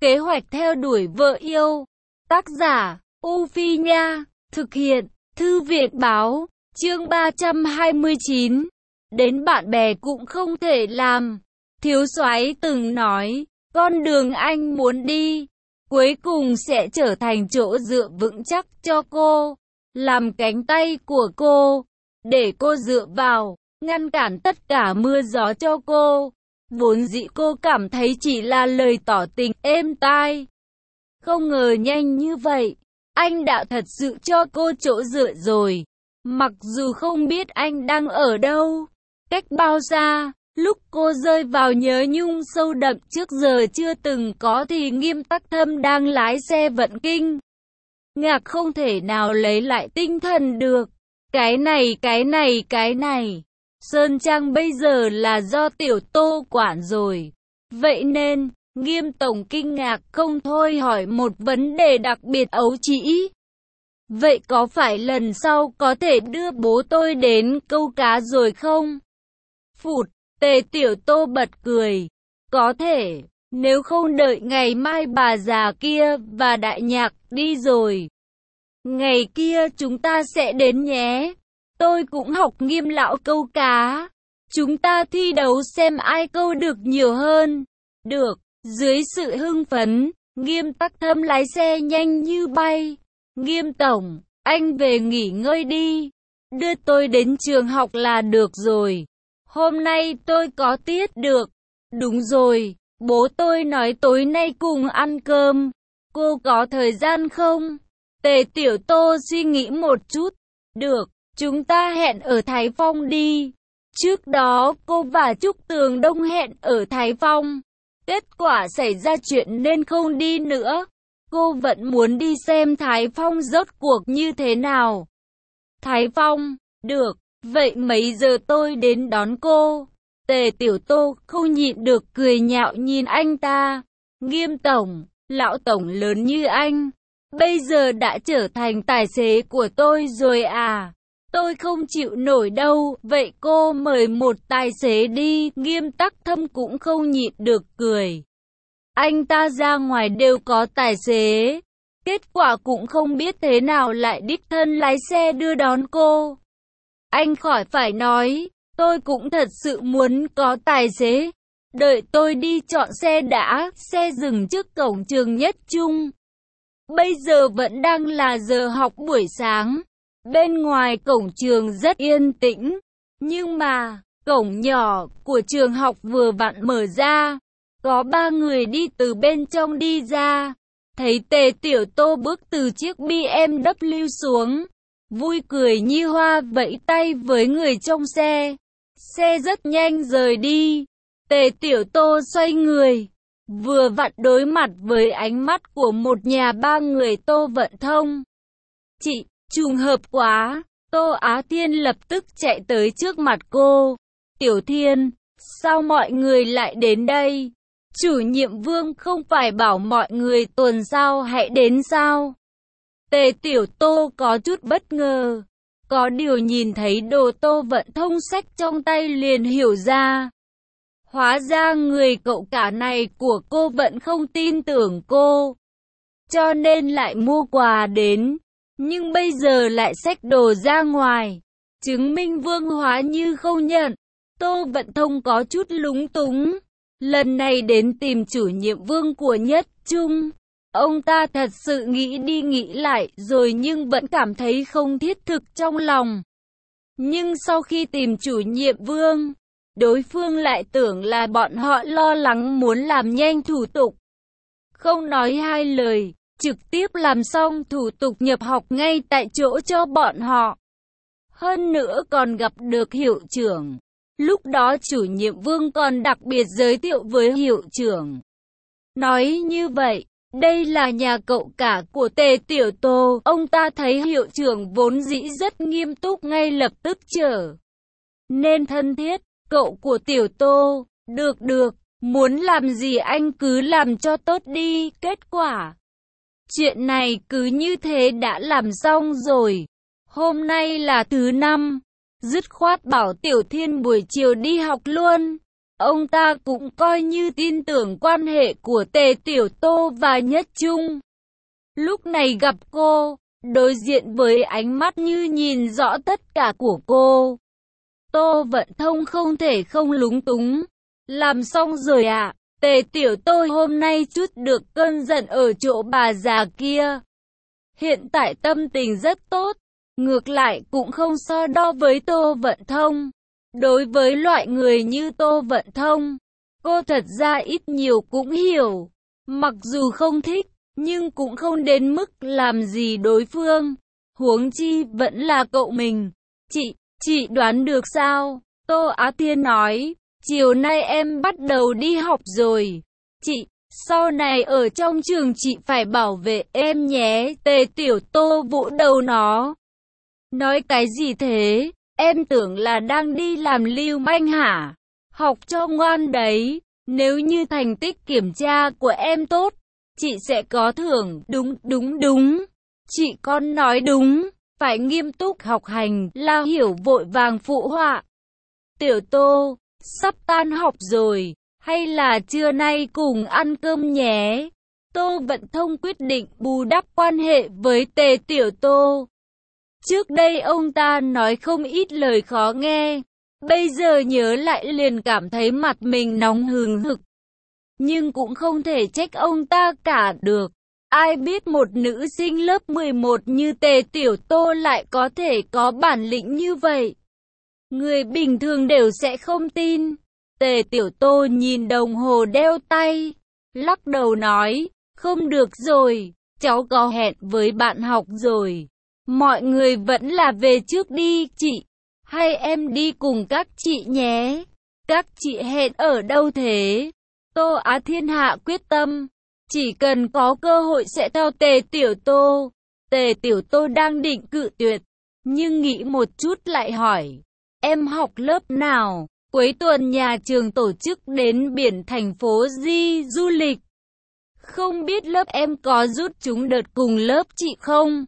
Kế hoạch theo đuổi vợ yêu. Tác giả, U Phi Nha. Thực hiện, Thư viện Báo. Chương 329. Đến bạn bè cũng không thể làm. Thiếu soái từng nói, con đường anh muốn đi, cuối cùng sẽ trở thành chỗ dựa vững chắc cho cô, làm cánh tay của cô, để cô dựa vào, ngăn cản tất cả mưa gió cho cô. Vốn dĩ cô cảm thấy chỉ là lời tỏ tình êm tai. Không ngờ nhanh như vậy, anh đã thật sự cho cô chỗ dựa rồi. Mặc dù không biết anh đang ở đâu, cách bao xa, lúc cô rơi vào nhớ nhung sâu đậm trước giờ chưa từng có thì Nghiêm Tắc Thâm đang lái xe vận kinh. Ngạc không thể nào lấy lại tinh thần được. Cái này. Sơn Trang bây giờ là do Tiểu Tô quản rồi. Vậy nên, Nghiêm Tổng kinh ngạc không thôi hỏi một vấn đề đặc biệt ấu trĩ. Vậy có phải lần sau có thể đưa bố tôi đến câu cá rồi không? Phụt, Tề Tiểu Tô bật cười. Có thể, nếu không đợi ngày mai bà già kia và đại nhạc đi rồi. Ngày kia chúng ta sẽ đến nhé. Tôi cũng học Nghiêm lão câu cá. Chúng ta thi đấu xem ai câu được nhiều hơn. Được, dưới sự hưng phấn, Nghiêm Tắc Thâm lái xe nhanh như bay. Nghiêm tổng, anh về nghỉ ngơi đi. Đưa tôi đến trường học là được rồi. Hôm nay tôi có tiết được. Đúng rồi, bố tôi nói tối nay cùng ăn cơm. Cô có thời gian không? Tề Tiểu Tô suy nghĩ một chút. Được, chúng ta hẹn ở Thái Phong đi. Trước đó cô và Trúc Tường Đông hẹn ở Thái Phong. Kết quả xảy ra chuyện nên không đi nữa. Cô vẫn muốn đi xem Thái Phong rốt cuộc như thế nào. Thái Phong, được, vậy mấy giờ tôi đến đón cô? Tề Tiểu Tô không nhịn được cười nhạo nhìn anh ta. Nghiêm tổng, lão tổng lớn như anh, bây giờ đã trở thành tài xế của tôi rồi à? Tôi không chịu nổi đâu, vậy cô mời một tài xế đi. Nghiêm Tắc Thâm cũng không nhịn được cười. Anh ta ra ngoài đều có tài xế. Kết quả cũng không biết thế nào lại đích thân lái xe đưa đón cô. Anh khỏi phải nói, tôi cũng thật sự muốn có tài xế. Đợi tôi đi chọn xe đã, xe dừng trước cổng trường Nhất Trung. Bây giờ vẫn đang là giờ học buổi sáng. Bên ngoài cổng trường rất yên tĩnh. Nhưng mà, cổng nhỏ của trường học vừa vặn mở ra. Có 3 người đi từ bên trong đi ra. Thấy Tề Tiểu Tô bước từ chiếc BMW xuống. Vui cười như hoa vẫy tay với người trong xe. Xe rất nhanh rời đi. Tề Tiểu Tô xoay người. Vừa vặn đối mặt với ánh mắt của một nhà 3 người Tô Vận Thông. Chị, trùng hợp quá. Tô Á Thiên lập tức chạy tới trước mặt cô. Tiểu Thiên, sao mọi người lại đến đây? Chủ nhiệm Vương không phải bảo mọi người tuần sau hãy đến sao? Tề Tiểu Tô có chút bất ngờ. Có điều nhìn thấy đồ Tô Vận Thông xách trong tay liền hiểu ra. Hóa ra người cậu cả này của cô vẫn không tin tưởng cô. Cho nên lại mua quà đến. Nhưng bây giờ lại xách đồ ra ngoài. Chứng minh Vương hóa như không nhận. Tô Vận Thông có chút lúng túng. Lần này đến tìm chủ nhiệm Vương của Nhất Trung. Ông ta thật sự nghĩ đi nghĩ lại rồi nhưng vẫn cảm thấy không thiết thực trong lòng. Nhưng sau khi tìm chủ nhiệm Vương, đối phương lại tưởng là bọn họ lo lắng muốn làm nhanh thủ tục. Không nói hai lời, trực tiếp làm xong thủ tục nhập học ngay tại chỗ cho bọn họ. Hơn nữa còn gặp được hiệu trưởng. Lúc đó chủ nhiệm Vương còn đặc biệt giới thiệu với hiệu trưởng. Nói như vậy, đây là nhà cậu cả của Tề Tiểu Tô. Ông ta thấy hiệu trưởng vốn dĩ rất nghiêm túc ngay lập tức trở nên thân thiết. Cậu của Tiểu Tô, được, muốn làm gì anh cứ làm cho tốt đi. Kết quả, chuyện này cứ như thế đã làm xong rồi. Hôm nay là thứ 5. Dứt khoát bảo Tiểu Thiên buổi chiều đi học luôn. Ông ta cũng coi như tin tưởng quan hệ của Tề Tiểu Tô và Nhất Trung. Lúc này gặp cô, đối diện với ánh mắt như nhìn rõ tất cả của cô. Tô Vận Thông không thể không lúng túng. Làm xong rồi ạ. Tề Tiểu Tô hôm nay chút được cơn giận ở chỗ bà già kia. Hiện tại tâm tình rất tốt. Ngược lại cũng không so đo với Tô Vận Thông. Đối với loại người như Tô Vận Thông, cô thật ra ít nhiều cũng hiểu. Mặc dù không thích, nhưng cũng không đến mức làm gì đối phương. Huống chi vẫn là cậu mình. Chị đoán được sao? Tô Á Thiên nói, chiều nay em bắt đầu đi học rồi. Chị, sau này ở trong trường chị phải bảo vệ em nhé. Tề Tiểu Tô vỗ đầu nó. Nói cái gì thế? Em tưởng là đang đi làm lưu manh hả? Học cho ngoan đấy. Nếu như thành tích kiểm tra của em tốt, chị sẽ có thưởng. Đúng. Chị con nói đúng. Phải nghiêm túc học hành. La Hiểu vội vàng phụ họa. Tiểu Tô, sắp tan học rồi. Hay là trưa nay cùng ăn cơm nhé? Tô Vận Thông quyết định bù đắp quan hệ với Tề Tiểu Tô. Trước đây ông ta nói không ít lời khó nghe. Bây giờ nhớ lại liền cảm thấy mặt mình nóng hừng hực. Nhưng cũng không thể trách ông ta cả được. Ai biết một nữ sinh lớp 11 như Tề Tiểu Tô lại có thể có bản lĩnh như vậy. Người bình thường đều sẽ không tin. Tề Tiểu Tô nhìn đồng hồ đeo tay, lắc đầu nói, không được rồi, cháu có hẹn với bạn học rồi. Mọi người vẫn là về trước đi chị, hay em đi cùng các chị nhé. Các chị hẹn ở đâu thế? Tô Á Thiên hạ quyết tâm, chỉ cần có cơ hội sẽ theo Tề Tiểu Tô. Tề Tiểu Tô đang định cự tuyệt, nhưng nghĩ một chút lại hỏi, em học lớp nào? Cuối tuần nhà trường tổ chức đến biển thành phố Di du lịch. Không biết lớp em có rút chúng đợt cùng lớp chị không?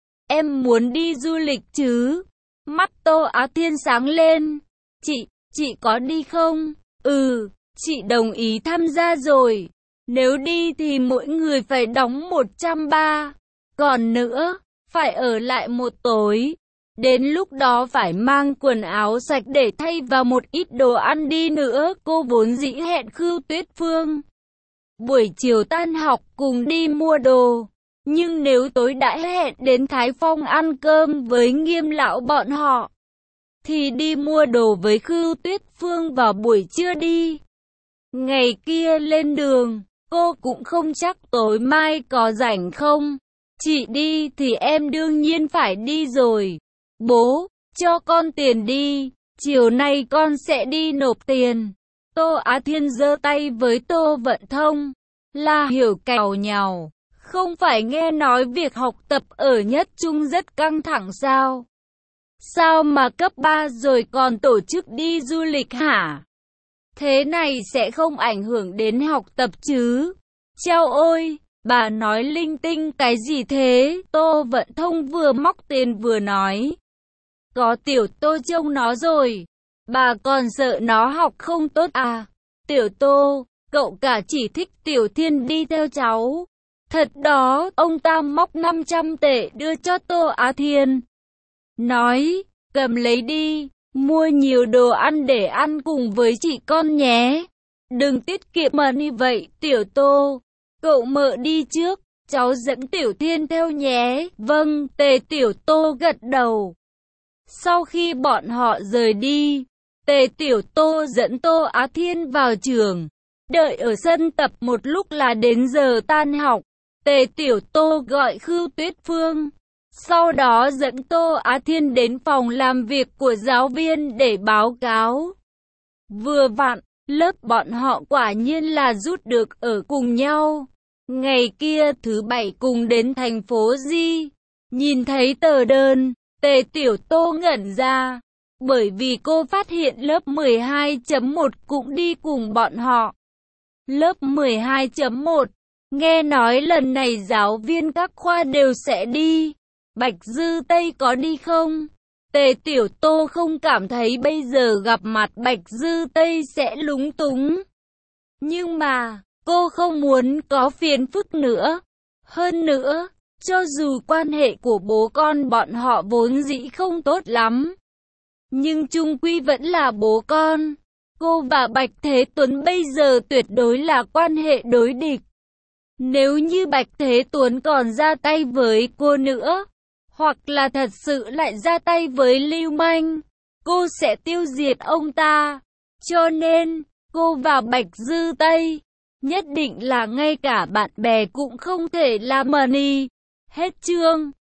Em muốn đi du lịch chứ? Mắt Tô Á Thiên sáng lên. Chị có đi không? Ừ, chị đồng ý tham gia rồi. Nếu đi thì mỗi người phải đóng 130. Còn nữa, phải ở lại một tối. Đến lúc đó phải mang quần áo sạch để thay vào một ít đồ ăn đi nữa. Cô vốn dĩ hẹn Khưu Tuyết Phương buổi chiều tan học cùng đi mua đồ. Nhưng nếu tối đã hẹn đến Thái Phong ăn cơm với Nghiêm lão bọn họ, thì đi mua đồ với Khưu Tuyết Phương vào buổi trưa đi. Ngày kia lên đường, cô cũng không chắc tối mai có rảnh không. Chị đi thì em đương nhiên phải đi rồi. Bố, cho con tiền đi, chiều nay con sẽ đi nộp tiền. Tô Á Thiên giơ tay với Tô Vận Thông. La Hiểu càu nhàu, không phải nghe nói việc học tập ở Nhất Trung rất căng thẳng sao? Sao mà cấp 3 rồi còn tổ chức đi du lịch hả? Thế này sẽ không ảnh hưởng đến học tập chứ? Chao ôi, bà nói linh tinh cái gì thế? Tô Vận Thông vừa móc tiền vừa nói. Có Tiểu Tô trông nó rồi, bà còn sợ nó học không tốt à? Tiểu Tô, cậu cả chỉ thích Tiểu Thiên đi theo cháu. Thật đó, ông ta móc 500 tệ đưa cho Tô Á Thiên. Nói, cầm lấy đi, mua nhiều đồ ăn để ăn cùng với chị con nhé. Đừng tiết kiệm mà như vậy, Tiểu Tô. Cậu mợ đi trước, cháu dẫn Tiểu Thiên theo nhé. Vâng, Tề Tiểu Tô gật đầu. Sau khi bọn họ rời đi, Tề Tiểu Tô dẫn Tô Á Thiên vào trường. Đợi ở sân tập một lúc là đến giờ tan học. Tề Tiểu Tô gọi Khưu Tuyết Phương. Sau đó dẫn Tô Á Thiên đến phòng làm việc của giáo viên để báo cáo. Vừa vặn, lớp bọn họ quả nhiên là rút được ở cùng nhau. Ngày kia thứ bảy cùng đến thành phố Di. Nhìn thấy tờ đơn, Tề Tiểu Tô ngẩn ra. Bởi vì cô phát hiện lớp 12.1 cũng đi cùng bọn họ. Lớp 12.1, nghe nói lần này giáo viên các khoa đều sẽ đi. Bạch Dư Tây có đi không? Tề Tiểu Tô không cảm thấy bây giờ gặp mặt Bạch Dư Tây sẽ lúng túng. Nhưng mà, cô không muốn có phiền phức nữa. Hơn nữa, cho dù quan hệ của bố con bọn họ vốn dĩ không tốt lắm, nhưng chung quy vẫn là bố con. Cô và Bạch Thế Tuấn bây giờ tuyệt đối là quan hệ đối địch. Nếu như Bạch Thế Tuấn còn ra tay với cô nữa, hoặc là thật sự lại ra tay với Lưu Manh, cô sẽ tiêu diệt ông ta. Cho nên, cô và Bạch Dư Tây nhất định là ngay cả bạn bè cũng không thể làm mờ ni. Hết chương.